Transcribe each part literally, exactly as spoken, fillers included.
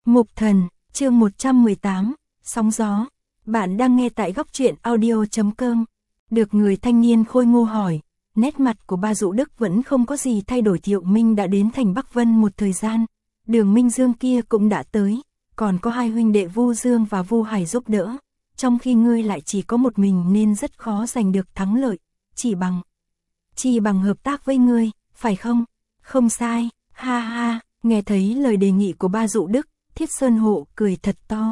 Mục Thần, chương một trăm mười tám, Sóng gió. Bạn đang nghe tại góc truyện audio chấm com. Được người thanh niên khôi ngô hỏi, nét mặt của ba Dụ Đức vẫn không có gì thay đổi. Thiệu Minh đã đến thành Bắc Vân một thời gian, Đường Minh Dương kia cũng đã tới, còn có hai huynh đệ Vu Dương và Vu Hải giúp đỡ, trong khi ngươi lại chỉ có một mình nên rất khó giành được thắng lợi, chỉ bằng chỉ bằng hợp tác với ngươi, phải không? Không sai, ha ha. Nghe thấy lời đề nghị của ba Dụ Đức, Thiết Sơn Hộ cười thật to.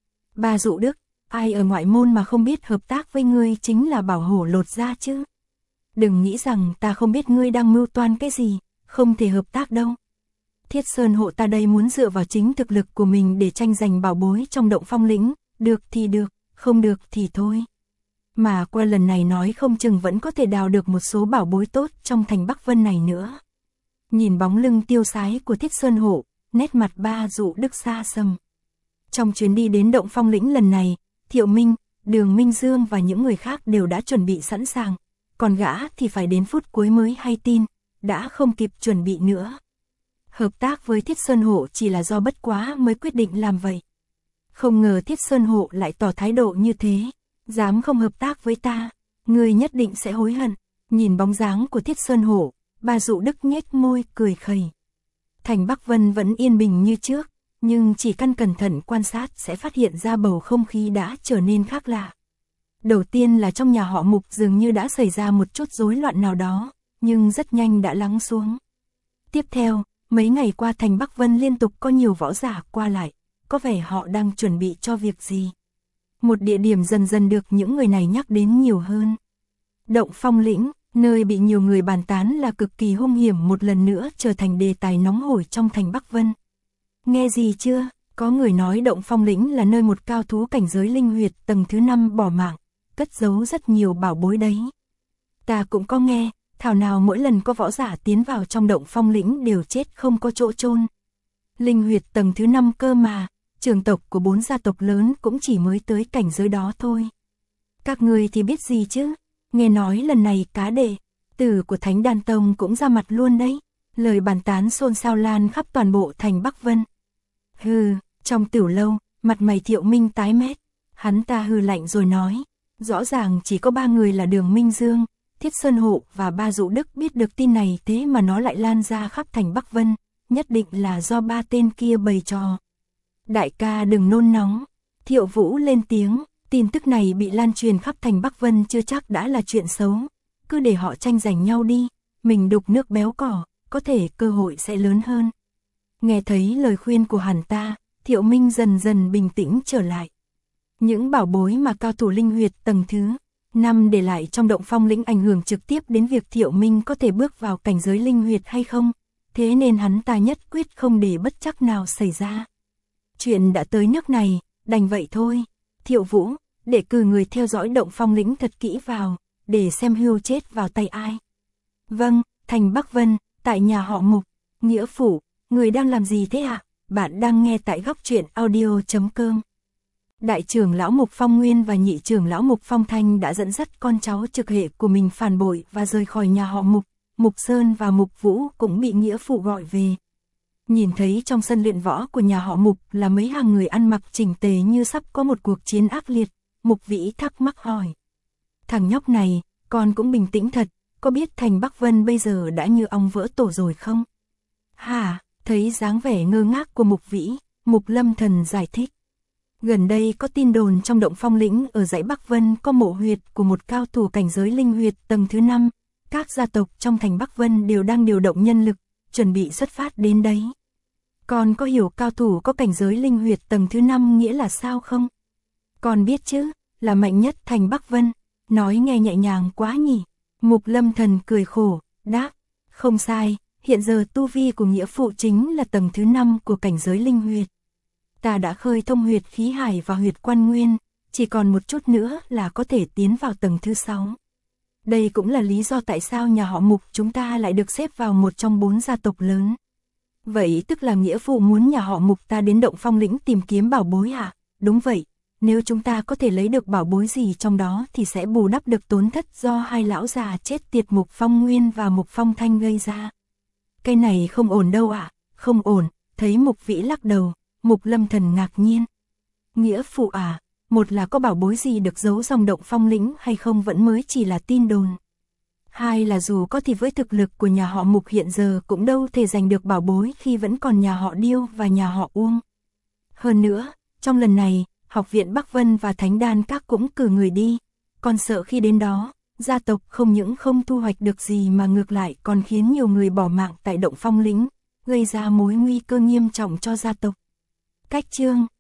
Ba Dụ Đức, ai ở ngoại môn mà không biết hợp tác với ngươi chính là bảo hổ lột da chứ. Đừng nghĩ rằng ta không biết ngươi đang mưu toan cái gì, không thể hợp tác đâu. Thiết Sơn Hộ ta đây muốn dựa vào chính thực lực của mình để tranh giành bảo bối trong Động Phong lĩnh, được thì được, không được thì thôi. Mà qua lần này nói không chừng vẫn có thể đào được một số bảo bối tốt trong thành Bắc Vân này nữa. Nhìn bóng lưng tiêu sái của Thiết Sơn Hộ, nét mặt ba Dụ Đức xa xăm. Trong chuyến đi đến Động Phong lĩnh lần này, Thiệu Minh, Đường Minh Dương và những người khác đều đã chuẩn bị sẵn sàng, còn gã thì phải đến phút cuối mới hay tin, đã không kịp chuẩn bị nữa. Hợp tác với Thiết Sơn Hộ chỉ là do bất quá mới quyết định làm vậy. Không ngờ Thiết Sơn Hộ lại tỏ thái độ như thế, dám không hợp tác với ta, người nhất định sẽ hối hận. Nhìn bóng dáng của Thiết Sơn Hộ, ba Dụ Đức nhếch môi cười khẩy. Thành Bắc Vân vẫn yên bình như trước, nhưng chỉ căn cẩn thận quan sát sẽ phát hiện ra bầu không khí đã trở nên khác lạ. Đầu tiên là trong nhà họ Mục dường như đã xảy ra một chút rối loạn nào đó, nhưng rất nhanh đã lắng xuống. Tiếp theo, mấy ngày qua thành Bắc Vân liên tục có nhiều võ giả qua lại, có vẻ họ đang chuẩn bị cho việc gì. Một địa điểm dần dần được những người này nhắc đến nhiều hơn. Động Phong lĩnh, nơi bị nhiều người bàn tán là cực kỳ hung hiểm, một lần nữa trở thành đề tài nóng hổi trong thành Bắc Vân. Nghe gì chưa? Có người nói Động Phong lĩnh là nơi một cao thú cảnh giới linh huyệt tầng thứ năm bỏ mạng, cất giấu rất nhiều bảo bối đấy. Ta cũng có nghe, thảo nào mỗi lần có võ giả tiến vào trong Động Phong lĩnh đều chết không có chỗ chôn. Linh huyệt tầng thứ năm cơ mà, trưởng tộc của bốn gia tộc lớn cũng chỉ mới tới cảnh giới đó thôi. Các người thì biết gì chứ? Nghe nói lần này cá đệ tử của Thánh Đan Tông cũng ra mặt luôn đấy. Lời bàn tán xôn xao lan khắp toàn bộ thành Bắc Vân. Hừ, trong tiểu lâu, mặt mày Thiệu Minh tái mét. Hắn ta hừ lạnh rồi nói, rõ ràng chỉ có ba người là Đường Minh Dương, Thiết Sơn Hộ và ba Dụ Đức biết được tin này, thế mà nó lại lan ra khắp thành Bắc Vân, nhất định là do ba tên kia bày trò. Đại ca đừng nôn nóng, Thiệu Vũ lên tiếng, tin tức này bị lan truyền khắp thành Bắc Vân chưa chắc đã là chuyện xấu, cứ để họ tranh giành nhau đi, mình đục nước béo cỏ, có thể cơ hội sẽ lớn hơn. Nghe thấy lời khuyên của hắn ta, Thiệu Minh dần dần bình tĩnh trở lại. Những bảo bối mà cao thủ linh huyệt tầng thứ năm để lại trong Động Phong lĩnh ảnh hưởng trực tiếp đến việc Thiệu Minh có thể bước vào cảnh giới linh huyệt hay không, thế nên hắn ta nhất quyết không để bất trắc nào xảy ra. Chuyện đã tới nước này, đành vậy thôi. Thiệu Vũ, để cử người theo dõi Động Phong lĩnh thật kỹ vào, để xem Hưu chết vào tay ai. Vâng, thành Bắc Vân, tại nhà họ Mục, Nghĩa Phủ, người đang làm gì thế ạ? À? Bạn đang nghe tại góc truyện audio chấm com. Đại trưởng lão Mục Phong Nguyên và nhị trưởng lão Mục Phong Thanh đã dẫn dắt con cháu trực hệ của mình phản bội và rời khỏi nhà họ Mục. Mục Sơn và Mục Vũ cũng bị Nghĩa Phụ gọi về. Nhìn thấy trong sân luyện võ của nhà họ Mục là mấy hàng người ăn mặc chỉnh tề như sắp có một cuộc chiến ác liệt, Mục Vĩ thắc mắc hỏi. Thằng nhóc này, con cũng bình tĩnh thật, có biết thành Bắc Vân bây giờ đã như ong vỡ tổ rồi không? Hả, thấy dáng vẻ ngơ ngác của Mục Vĩ, Mục Lâm Thần giải thích. Gần đây có tin đồn trong Động Phong lĩnh ở dãy Bắc Vân có mộ huyệt của một cao thủ cảnh giới linh huyệt tầng thứ năm, các gia tộc trong thành Bắc Vân đều đang điều động nhân lực, chuẩn bị xuất phát đến đấy. Con có hiểu cao thủ có cảnh giới linh huyệt tầng thứ năm nghĩa là sao không? Con biết chứ, là mạnh nhất thành Bắc Vân, nói nghe nhẹ nhàng quá nhỉ. Mục Lâm Thần cười khổ, đáp, không sai, hiện giờ tu vi của Nghĩa Phụ chính là tầng thứ năm của cảnh giới linh huyệt. Ta đã khơi thông huyệt khí hải và huyệt quan nguyên, chỉ còn một chút nữa là có thể tiến vào tầng thứ sáu. Đây cũng là lý do tại sao nhà họ Mục chúng ta lại được xếp vào một trong bốn gia tộc lớn. Vậy tức là Nghĩa Phụ muốn nhà họ Mục ta đến Động Phong lĩnh tìm kiếm bảo bối à? Đúng vậy, nếu chúng ta có thể lấy được bảo bối gì trong đó thì sẽ bù đắp được tổn thất do hai lão già chết tiệt Mục Phong Nguyên và Mục Phong Thanh gây ra. Cái này không ổn đâu ạ, à? Không ổn, thấy Mục Vĩ lắc đầu, Mục Lâm Thần ngạc nhiên. Nghĩa phụ à, một là có bảo bối gì được giấu trong Động Phong lĩnh hay không vẫn mới chỉ là tin đồn. Hai là dù có thì với thực lực của nhà họ Mục hiện giờ cũng đâu thể giành được bảo bối khi vẫn còn nhà họ Điêu và nhà họ Uông. Hơn nữa, trong lần này, Học viện Bắc Vân và Thánh Đan Các cũng cử người đi, còn sợ khi đến đó, gia tộc không những không thu hoạch được gì mà ngược lại còn khiến nhiều người bỏ mạng tại Động Phong lĩnh, gây ra mối nguy cơ nghiêm trọng cho gia tộc. Cách chương